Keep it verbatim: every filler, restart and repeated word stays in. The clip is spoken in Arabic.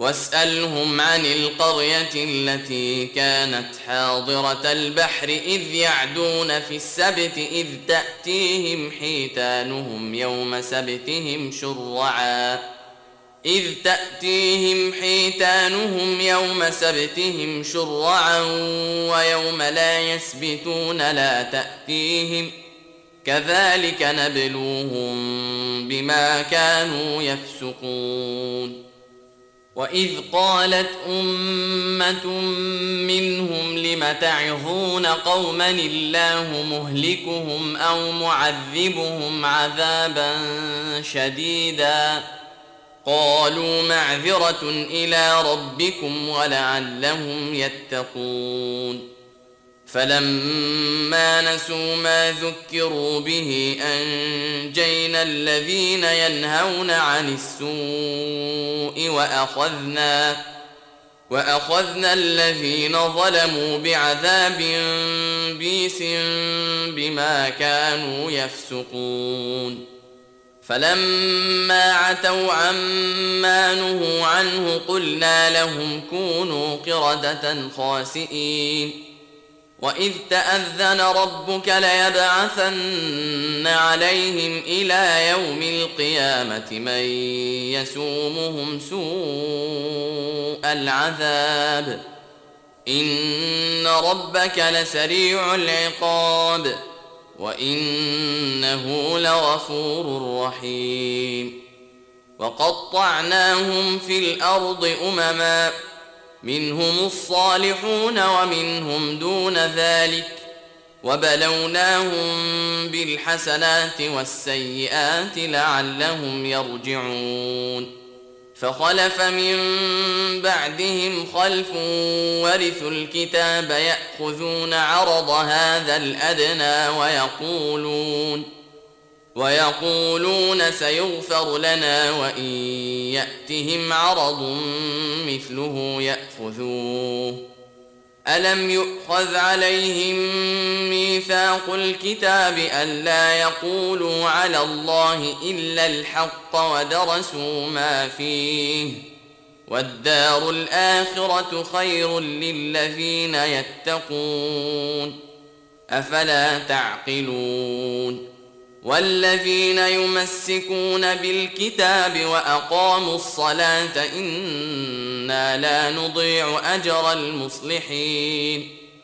واسألهم عن القرية التي كانت حاضرة البحر إذ يعدون في السبت إذ تأتيهم حيتانهم يوم سبتهم شرعا إذ تأتيهم حيتانهم يوم سبتهم شرعا ويوم لا يسبتون لا تأتيهم كذلك نبلوهم بما كانوا يفسقون. وإذ قالت أمة منهم لم تعظون قوما الله مهلكهم أو معذبهم عذابا شديدا قالوا معذرة إلى ربكم ولعلهم يتقون. فلما نسوا ما ذكروا به أنجينا الذين ينهون عن السوء وأخذنا وأخذنا الذين ظلموا بعذاب بئيس بما كانوا يفسقون. فلما عتوا عما نهوا عنه قلنا لهم كونوا قردة خاسئين. وإذ تأذن ربك ليبعثن عليهم إلى يوم القيامة من يسومهم سوء العذاب إن ربك لسريع العقاب وإنه لغفور رحيم. وقطعناهم في الأرض أمما منهم الصالحون ومنهم دون ذلك وبلوناهم بالحسنات والسيئات لعلهم يرجعون. فخلف من بعدهم خلف ورثوا الكتاب يأخذون عرض هذا الأدنى ويقولون ويقولون سيغفر لنا وإن يأتهم عرض مثله يأخذوه. ألم يؤخذ عليهم ميثاق الكتاب ألا يقولوا على الله إلا الحق ودرسوا ما فيه والدار الآخرة خير للذين يتقون أفلا تعقلون. والذين يمسكون بالكتاب وأقاموا الصلاة إنا لا نضيع أجر المصلحين